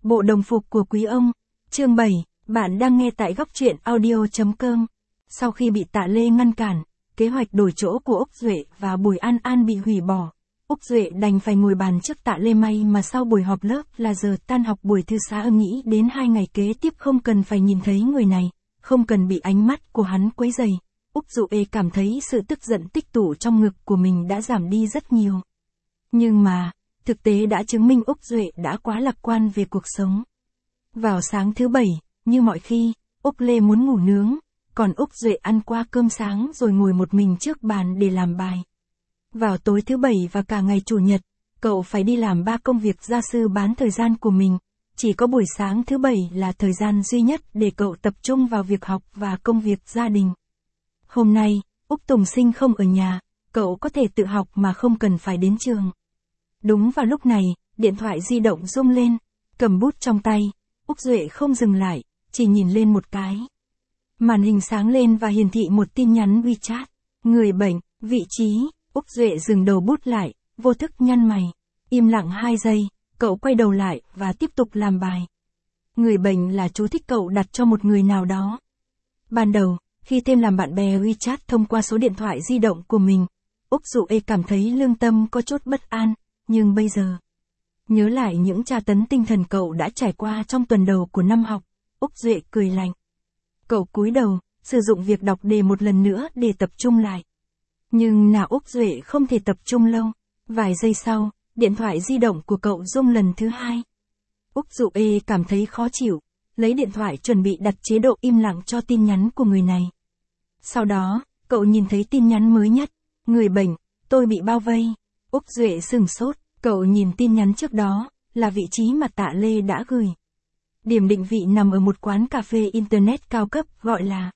Bộ đồng phục của quý ông. Chương 7, bạn đang nghe tại góc truyện audio.com. Sau khi bị Tạ Lê ngăn cản, kế hoạch đổi chỗ của Úc Duệ và Bùi An An bị hủy bỏ. Úc Duệ đành phải ngồi bàn trước Tạ Lê, may mà sau buổi họp lớp là giờ tan học buổi thư xã, nghĩ đến 2 ngày kế tiếp không cần phải nhìn thấy người này, không cần bị ánh mắt của hắn quấy rầy. Úc Duệ cảm thấy sự tức giận tích tụ trong ngực của mình đã giảm đi rất nhiều. Nhưng mà, thực tế đã chứng minh Úc Duệ đã quá lạc quan về cuộc sống. Vào sáng thứ Bảy, như mọi khi, Úc Lê muốn ngủ nướng, còn Úc Duệ ăn qua cơm sáng rồi ngồi một mình trước bàn để làm bài. Vào tối thứ Bảy và cả ngày Chủ nhật, cậu phải đi làm 3 công việc gia sư bán thời gian của mình. Chỉ có buổi sáng thứ Bảy là thời gian duy nhất để cậu tập trung vào việc học và công việc gia đình. Hôm nay, Úc Tùng Sinh không ở nhà, cậu có thể tự học mà không cần phải đến trường. Đúng vào lúc này, điện thoại di động rung lên, cầm bút trong tay, Úc Duệ không dừng lại, chỉ nhìn lên một cái. Màn hình sáng lên và hiển thị một tin nhắn WeChat. Người bệnh, vị trí. Úc Duệ dừng đầu bút lại, vô thức nhăn mày. Im lặng 2 giây, cậu quay đầu lại và tiếp tục làm bài. Người bệnh là chú thích cậu đặt cho một người nào đó. Ban đầu, khi thêm làm bạn bè WeChat thông qua số điện thoại di động của mình, Úc Duệ cảm thấy lương tâm có chút bất an, nhưng bây giờ, nhớ lại những tra tấn tinh thần cậu đã trải qua trong tuần đầu của năm học, Úc Duệ cười lạnh. Cậu cúi đầu, sử dụng việc đọc đề một lần nữa để tập trung lại. Nhưng nào Úc Duệ không thể tập trung lâu. Vài giây sau, điện thoại di động của cậu rung lần thứ 2. Úc Duệ cảm thấy khó chịu, lấy điện thoại chuẩn bị đặt chế độ im lặng cho tin nhắn của người này. Sau đó, cậu nhìn thấy tin nhắn mới nhất. Người bệnh, tôi bị bao vây. Úc Duệ sửng sốt, cậu nhìn tin nhắn trước đó, là vị trí mà Tạ Lê đã gửi. Điểm định vị nằm ở một quán cà phê internet cao cấp gọi là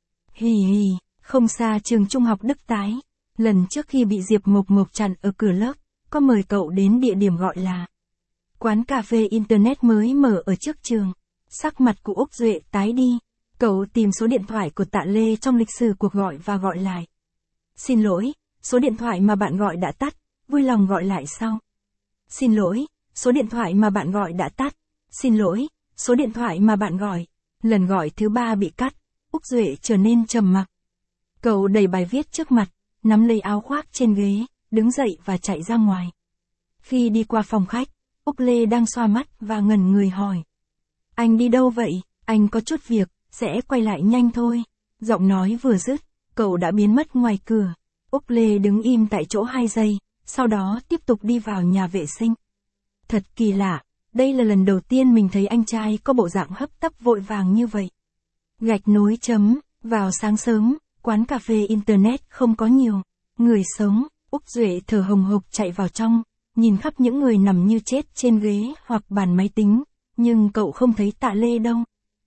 không xa trường trung học Đức Tái. Lần trước khi bị Diệp Mộc Mộc chặn ở cửa lớp, có mời cậu đến địa điểm gọi là quán cà phê internet mới mở ở trước trường. Sắc mặt của Úc Duệ tái đi, cậu tìm số điện thoại của Tạ Lê trong lịch sử cuộc gọi và gọi lại. Xin lỗi, số điện thoại mà bạn gọi đã tắt, vui lòng gọi lại sau. Xin lỗi, số điện thoại mà bạn gọi đã tắt. Xin lỗi, số điện thoại mà bạn gọi. Lần gọi thứ 3 bị cắt, Úc Duệ trở nên trầm mặc. Cậu đẩy bài viết trước mặt, nắm lấy áo khoác trên ghế, đứng dậy và chạy ra ngoài. Khi đi qua phòng khách, Úc Lê đang xoa mắt và ngẩn người hỏi. Anh đi đâu vậy? Anh có chút việc, sẽ quay lại nhanh thôi. Giọng nói vừa dứt, cậu đã biến mất ngoài cửa. Úc Lê đứng im tại chỗ 2 giây, sau đó tiếp tục đi vào nhà vệ sinh. Thật kỳ lạ, đây là lần đầu tiên mình thấy anh trai có bộ dạng hấp tấp vội vàng như vậy. Gạch nối chấm, vào sáng sớm, quán cà phê internet không có nhiều người sống. Úc Duệ thở hồng hộc chạy vào trong, nhìn khắp những người nằm như chết trên ghế hoặc bàn máy tính, nhưng cậu không thấy Tạ Lê đâu.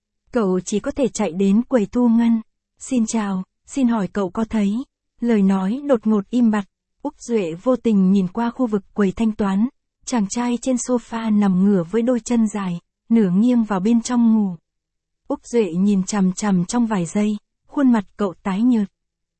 Cậu chỉ có thể chạy đến quầy thu ngân. Xin chào, xin hỏi cậu có thấy? Lời nói đột ngột im bặt. Úc Duệ vô tình nhìn qua khu vực quầy thanh toán. Chàng trai trên sofa nằm ngửa với đôi chân dài, nửa nghiêng vào bên trong ngủ. Úc Duệ nhìn chằm chằm trong vài giây, khuôn mặt cậu tái nhợt.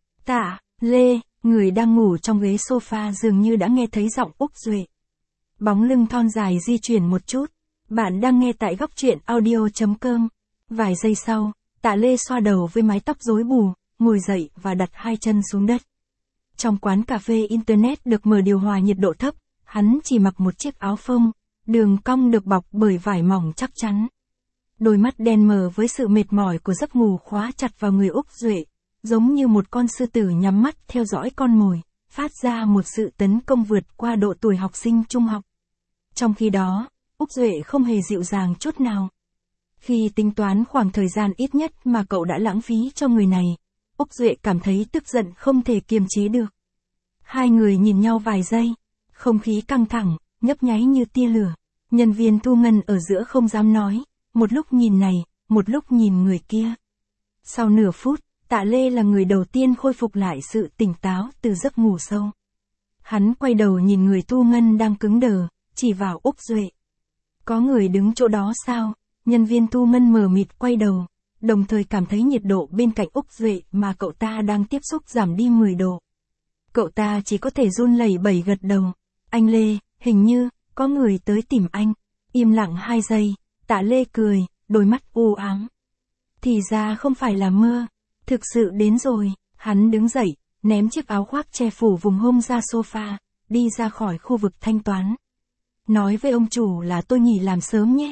Tạ Lê, người đang ngủ trong ghế sofa dường như đã nghe thấy giọng Úc Duệ. Bóng lưng thon dài di chuyển một chút. Bạn đang nghe tại góc truyện audio.com. Vài giây sau, Tạ Lê xoa đầu với mái tóc rối bù, ngồi dậy và đặt 2 chân xuống đất. Trong quán cà phê internet được mở điều hòa nhiệt độ thấp, hắn chỉ mặc một chiếc áo phông, đường cong được bọc bởi vải mỏng chắc chắn. Đôi mắt đen mờ với sự mệt mỏi của giấc ngủ khóa chặt vào người Úc Duệ, giống như một con sư tử nhắm mắt theo dõi con mồi, phát ra một sự tấn công vượt qua độ tuổi học sinh trung học. Trong khi đó, Úc Duệ không hề dịu dàng chút nào. Khi tính toán khoảng thời gian ít nhất mà cậu đã lãng phí cho người này, Úc Duệ cảm thấy tức giận không thể kiềm chế được. Hai người nhìn nhau vài giây, không khí căng thẳng, nhấp nháy như tia lửa. Nhân viên thu ngân ở giữa không dám nói, một lúc nhìn này, một lúc nhìn người kia. Sau nửa phút, Tạ Lê là người đầu tiên khôi phục lại sự tỉnh táo từ giấc ngủ sâu. Hắn quay đầu nhìn người thu ngân đang cứng đờ, chỉ vào Úc Duệ. Có người đứng chỗ đó sao? Nhân viên thu ngân mờ mịt quay đầu, đồng thời cảm thấy nhiệt độ bên cạnh Úc Duệ mà cậu ta đang tiếp xúc giảm đi 10 độ. Cậu ta chỉ có thể run lẩy bẩy gật đầu. Anh Lê, hình như, có người tới tìm anh. Im lặng 2 giây, Tạ Lê cười, đôi mắt u ám. Thì ra không phải là mơ, thực sự đến rồi. Hắn đứng dậy, ném chiếc áo khoác che phủ vùng hông ra sofa, đi ra khỏi khu vực thanh toán. Nói với ông chủ là tôi nghỉ làm sớm nhé.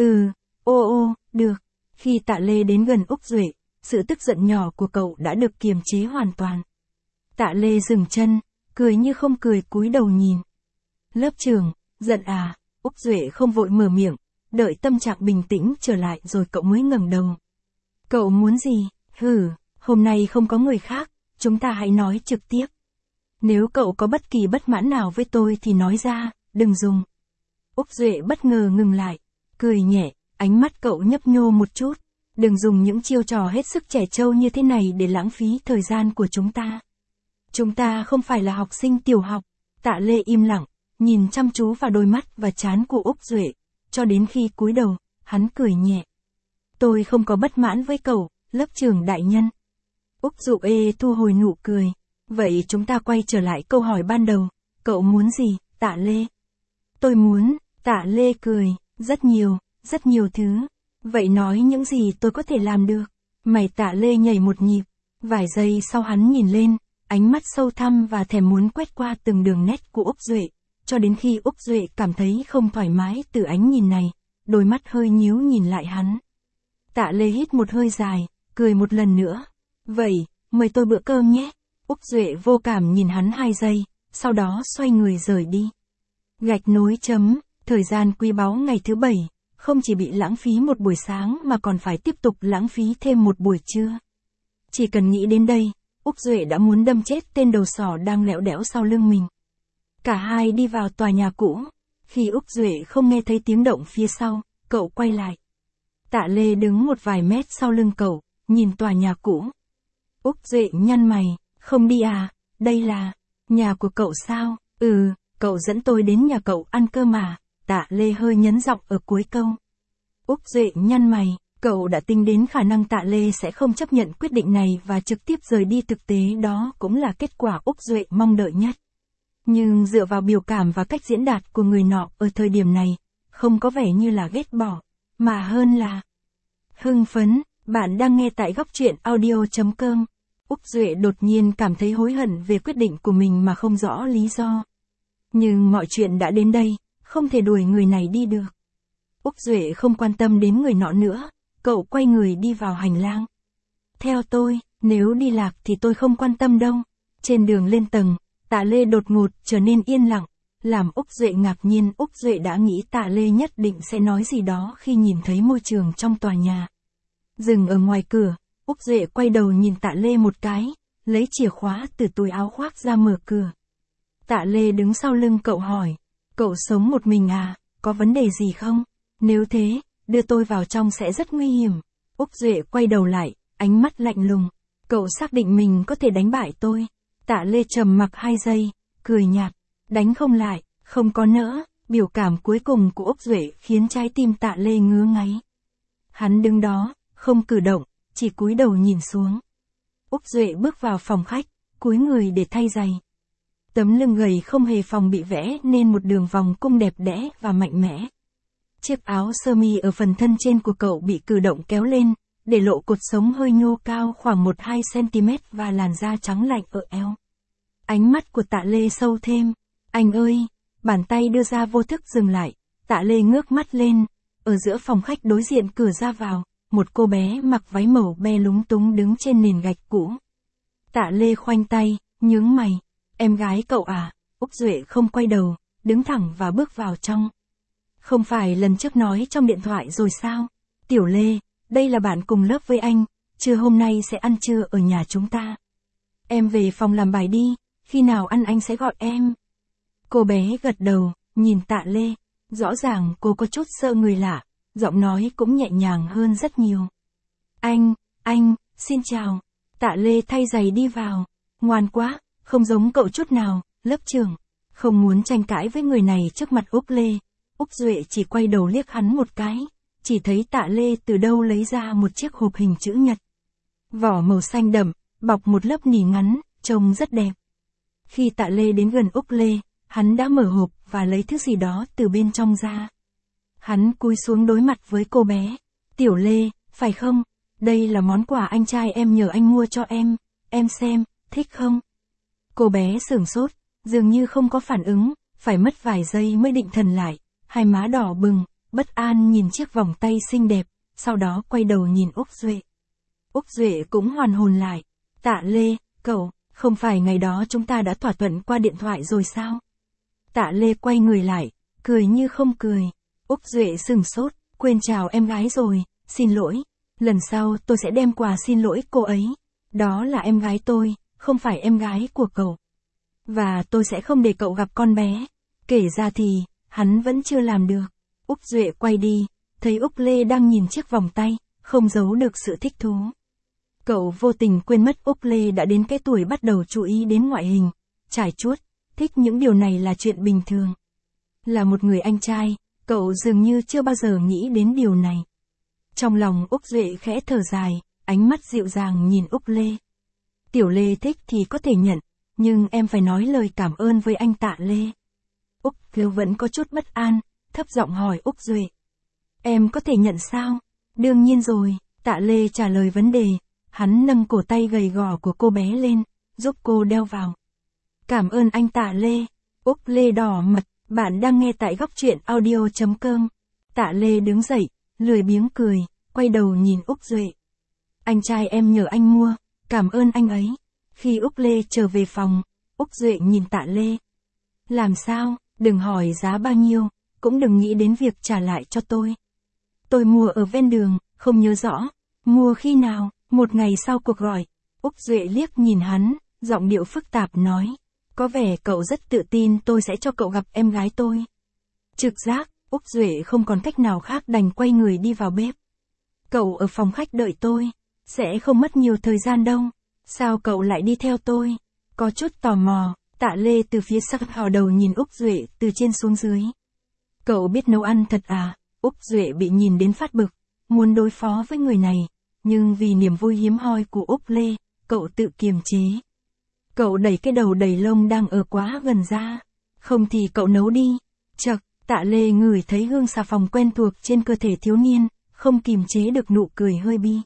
Được. Khi Tạ Lê đến gần Úc Duệ, sự tức giận nhỏ của cậu đã được kiềm chế hoàn toàn. Tạ Lê dừng chân, cười như không cười cúi đầu nhìn. Lớp trưởng, giận à? Úc Duệ không vội mở miệng, đợi tâm trạng bình tĩnh trở lại rồi cậu mới ngẩng đầu. Cậu muốn gì? Hôm nay không có người khác, chúng ta hãy nói trực tiếp. Nếu cậu có bất kỳ bất mãn nào với tôi thì nói ra, đừng dùng. Úc Duệ bất ngờ ngừng lại, cười nhẹ, ánh mắt cậu nhấp nhô một chút. Đừng dùng những chiêu trò hết sức trẻ trâu như thế này để lãng phí thời gian của chúng ta. Chúng ta không phải là học sinh tiểu học. Tạ Lê im lặng, nhìn chăm chú vào đôi mắt và trán của Úc Duệ, cho đến khi cúi đầu, hắn cười nhẹ. Tôi không có bất mãn với cậu, lớp trưởng đại nhân. Úc Duệ thu hồi nụ cười. Vậy chúng ta quay trở lại câu hỏi ban đầu. Cậu muốn gì, Tạ Lê? Tôi muốn, Tạ Lê cười, rất nhiều thứ. Vậy nói những gì tôi có thể làm được. Mày Tạ Lê nhảy một nhịp. Vài giây sau hắn nhìn lên, ánh mắt sâu thẳm và thèm muốn quét qua từng đường nét của Úc Duệ, cho đến khi Úc Duệ cảm thấy không thoải mái từ ánh nhìn này, đôi mắt hơi nhíu nhìn lại hắn. Tạ Lê hít một hơi dài, cười một lần nữa. Vậy, mời tôi bữa cơm nhé. Úc Duệ vô cảm nhìn hắn 2 giây, sau đó xoay người rời đi. Gạch nối chấm, thời gian quý báu ngày thứ 7, không chỉ bị lãng phí một buổi sáng mà còn phải tiếp tục lãng phí thêm một buổi trưa. Chỉ cần nghĩ đến đây, Úc Duệ đã muốn đâm chết tên đầu sỏ đang lẽo đẽo sau lưng mình. Cả hai đi vào tòa nhà cũ. Khi Úc Duệ không nghe thấy tiếng động phía sau, cậu quay lại. Tạ Lê đứng một vài mét sau lưng cậu, nhìn tòa nhà cũ. Úc Duệ nhăn mày, không đi à, đây là nhà của cậu sao? Cậu dẫn tôi đến nhà cậu ăn cơm mà. Tạ Lê hơi nhấn giọng ở cuối câu. Úc Duệ nhăn mày, cậu đã tính đến khả năng Tạ Lê sẽ không chấp nhận quyết định này và trực tiếp rời đi, thực tế đó cũng là kết quả Úc Duệ mong đợi nhất. Nhưng dựa vào biểu cảm và cách diễn đạt của người nọ ở thời điểm này, không có vẻ như là ghét bỏ, mà hơn là hưng phấn. Bạn đang nghe tại góc truyện audio.com. Úc Duệ đột nhiên cảm thấy hối hận về quyết định của mình mà không rõ lý do. Nhưng mọi chuyện đã đến đây, không thể đuổi người này đi được. Úc Duệ không quan tâm đến người nọ nữa, cậu quay người đi vào hành lang. Theo tôi, nếu đi lạc thì tôi không quan tâm đâu. Trên đường lên tầng, Tạ Lê đột ngột trở nên yên lặng, làm Úc Duệ ngạc nhiên. Úc Duệ đã nghĩ Tạ Lê nhất định sẽ nói gì đó khi nhìn thấy môi trường trong tòa nhà. Dừng ở ngoài cửa, Úc Duệ quay đầu nhìn Tạ Lê một cái, lấy chìa khóa từ túi áo khoác ra mở cửa. Tạ Lê đứng sau lưng cậu hỏi, cậu sống một mình à, có vấn đề gì không? Nếu thế, đưa tôi vào trong sẽ rất nguy hiểm. Úc Duệ quay đầu lại, ánh mắt lạnh lùng. Cậu xác định mình có thể đánh bại tôi? Tạ Lê trầm mặc 2 giây, cười nhạt. Đánh không lại, không có nữa. Biểu cảm cuối cùng của Úc Duệ khiến trái tim Tạ Lê ngứa ngáy. Hắn đứng đó, không cử động, chỉ cúi đầu nhìn xuống. Úc Duệ bước vào phòng khách, cúi người để thay giày. Tấm lưng gầy không hề phòng bị vẽ nên một đường vòng cung đẹp đẽ và mạnh mẽ. Chiếc áo sơ mi ở phần thân trên của cậu bị cử động kéo lên, để lộ cột sống hơi nhô cao khoảng 1-2 cm và làn da trắng lạnh ở eo. Ánh mắt của Tạ Lê sâu thêm. Anh ơi! Bàn tay đưa ra vô thức dừng lại. Tạ Lê ngước mắt lên. Ở giữa phòng khách đối diện cửa ra vào, một cô bé mặc váy màu be lúng túng đứng trên nền gạch cũ. Tạ Lê khoanh tay, nhướng mày. Em gái cậu à? Úc Duệ không quay đầu, đứng thẳng và bước vào trong. Không phải lần trước nói trong điện thoại rồi sao? Tiểu Lê, đây là bạn cùng lớp với anh, trưa hôm nay sẽ ăn trưa ở nhà chúng ta. Em về phòng làm bài đi, khi nào ăn anh sẽ gọi em. Cô bé gật đầu, nhìn Tạ Lê, rõ ràng cô có chút sợ người lạ, giọng nói cũng nhẹ nhàng hơn rất nhiều. Anh, xin chào. Tạ Lê thay giày đi vào, ngoan quá, không giống cậu chút nào, lớp trưởng. Không muốn tranh cãi với người này trước mặt Úc Lê. Úc Duệ chỉ quay đầu liếc hắn một cái, chỉ thấy Tạ Lê từ đâu lấy ra một chiếc hộp hình chữ nhật. Vỏ màu xanh đậm, bọc một lớp nỉ ngắn, trông rất đẹp. Khi Tạ Lê đến gần Úc Lê, hắn đã mở hộp và lấy thứ gì đó từ bên trong ra. Hắn cúi xuống đối mặt với cô bé. Tiểu Lê, phải không? Đây là món quà anh trai em nhờ anh mua cho em xem, thích không? Cô bé sửng sốt, dường như không có phản ứng, phải mất vài giây mới định thần lại, hai má đỏ bừng, bất an nhìn chiếc vòng tay xinh đẹp, sau đó quay đầu nhìn Úc Duệ. Úc Duệ cũng hoàn hồn lại. Tạ Lê, cậu, không phải ngày đó chúng ta đã thỏa thuận qua điện thoại rồi sao? Tạ Lê quay người lại, cười như không cười. Úc Duệ sửng sốt, quên chào em gái rồi, xin lỗi. Lần sau tôi sẽ đem quà xin lỗi cô ấy. Đó là em gái tôi, không phải em gái của cậu. Và tôi sẽ không để cậu gặp con bé. Kể ra thì, hắn vẫn chưa làm được. Úc Duệ quay đi, thấy Úc Lê đang nhìn chiếc vòng tay, không giấu được sự thích thú. Cậu vô tình quên mất Úc Lê đã đến cái tuổi bắt đầu chú ý đến ngoại hình, trải chuốt, thích những điều này là chuyện bình thường. Là một người anh trai, cậu dường như chưa bao giờ nghĩ đến điều này. Trong lòng Úc Duệ khẽ thở dài, ánh mắt dịu dàng nhìn Úc Lê. Tiểu Lê thích thì có thể nhận, nhưng em phải nói lời cảm ơn với anh Tạ Lê. Úc Lê vẫn có chút bất an, thấp giọng hỏi Úc Duệ. Em có thể nhận sao? Đương nhiên rồi, Tạ Lê trả lời vấn đề. Hắn nâng cổ tay gầy gò của cô bé lên, giúp cô đeo vào. Cảm ơn anh Tạ Lê. Úc Lê đỏ mặt, bạn đang nghe tại góc truyện audio.com. Tạ Lê đứng dậy, lười biếng cười, quay đầu nhìn Úc Duệ. Anh trai em nhờ anh mua, cảm ơn anh ấy. Khi Úc Lê trở về phòng, Úc Duệ nhìn Tạ Lê. Làm sao, đừng hỏi giá bao nhiêu, cũng đừng nghĩ đến việc trả lại cho tôi. Tôi mua ở ven đường, không nhớ rõ. Mua khi nào? Một ngày sau cuộc gọi. Úc Duệ liếc nhìn hắn, giọng điệu phức tạp nói. Có vẻ cậu rất tự tin tôi sẽ cho cậu gặp em gái tôi. Trực giác, Úc Duệ không còn cách nào khác đành quay người đi vào bếp. Cậu ở phòng khách đợi tôi. Sẽ không mất nhiều thời gian đâu. Sao cậu lại đi theo tôi? Có chút tò mò, Tạ Lê từ phía sau hò đầu nhìn Úc Duệ từ trên xuống dưới. Cậu biết nấu ăn thật à? Úc Duệ bị nhìn đến phát bực, muốn đối phó với người này. Nhưng vì niềm vui hiếm hoi của Úc Lê, cậu tự kiềm chế. Cậu đẩy cái đầu đầy lông đang ở quá gần ra. Không thì cậu nấu đi. Chậc, Tạ Lê ngửi thấy hương xà phòng quen thuộc trên cơ thể thiếu niên, không kìm chế được nụ cười hơi bi.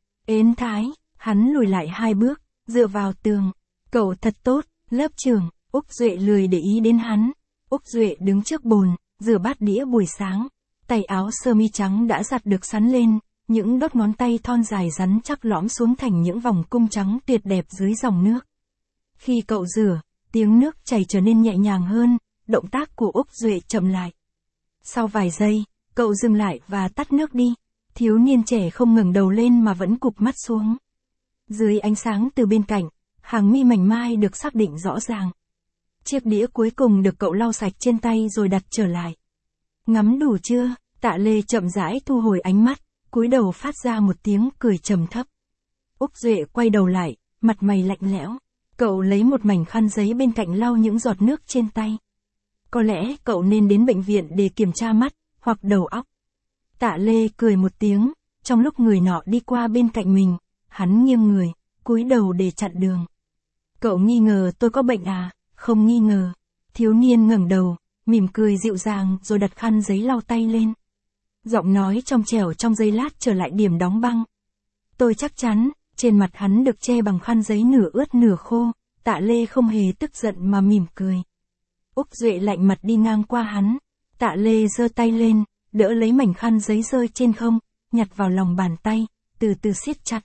Ến thái, hắn lùi lại 2 bước, dựa vào tường. Cậu thật tốt, lớp trưởng. Úc Duệ lười để ý đến hắn. Úc Duệ đứng trước bồn, rửa bát đĩa buổi sáng. Tay áo sơ mi trắng đã giặt được sắn lên. Những đốt ngón tay thon dài rắn chắc lõm xuống thành những vòng cung trắng tuyệt đẹp dưới dòng nước. Khi cậu rửa, tiếng nước chảy trở nên nhẹ nhàng hơn, động tác của Úc Duệ chậm lại. Sau vài giây, cậu dừng lại và tắt nước đi. Thiếu niên trẻ không ngẩng đầu lên mà vẫn cụp mắt xuống. Dưới ánh sáng từ bên cạnh, hàng mi mảnh mai được xác định rõ ràng. Chiếc đĩa cuối cùng được cậu lau sạch trên tay rồi đặt trở lại. Ngắm đủ chưa? Tạ Lê chậm rãi thu hồi ánh mắt. Cúi đầu phát ra một tiếng cười trầm thấp. Úc Duệ quay đầu lại, mặt mày lạnh lẽo. Cậu lấy một mảnh khăn giấy bên cạnh lau những giọt nước trên tay. Có lẽ cậu nên đến bệnh viện để kiểm tra mắt, hoặc đầu óc. Tạ Lê cười một tiếng, trong lúc người nọ đi qua bên cạnh mình, hắn nghiêng người, cúi đầu để chặn đường. Cậu nghi ngờ tôi có bệnh à? Không nghi ngờ. Thiếu niên ngẩng đầu, mỉm cười dịu dàng rồi đặt khăn giấy lau tay lên. Giọng nói trong trẻo trong giây lát trở lại điểm đóng băng. Tôi chắc chắn, trên mặt hắn được che bằng khăn giấy nửa ướt nửa khô, Tạ Lê không hề tức giận mà mỉm cười. Úc Duệ lạnh mặt đi ngang qua hắn. Tạ Lê giơ tay lên, đỡ lấy mảnh khăn giấy rơi trên không, nhặt vào lòng bàn tay, từ từ siết chặt.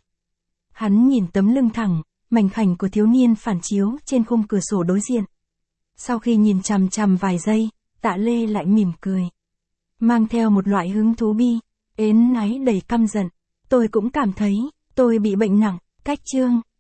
Hắn nhìn tấm lưng thẳng, mảnh khảnh của thiếu niên phản chiếu trên khung cửa sổ đối diện. Sau khi nhìn chằm chằm vài giây, Tạ Lê lại mỉm cười. Mang theo một loại hứng thú bi, ến náy đầy căm giận. Tôi cũng cảm thấy, tôi bị bệnh nặng, cách chương.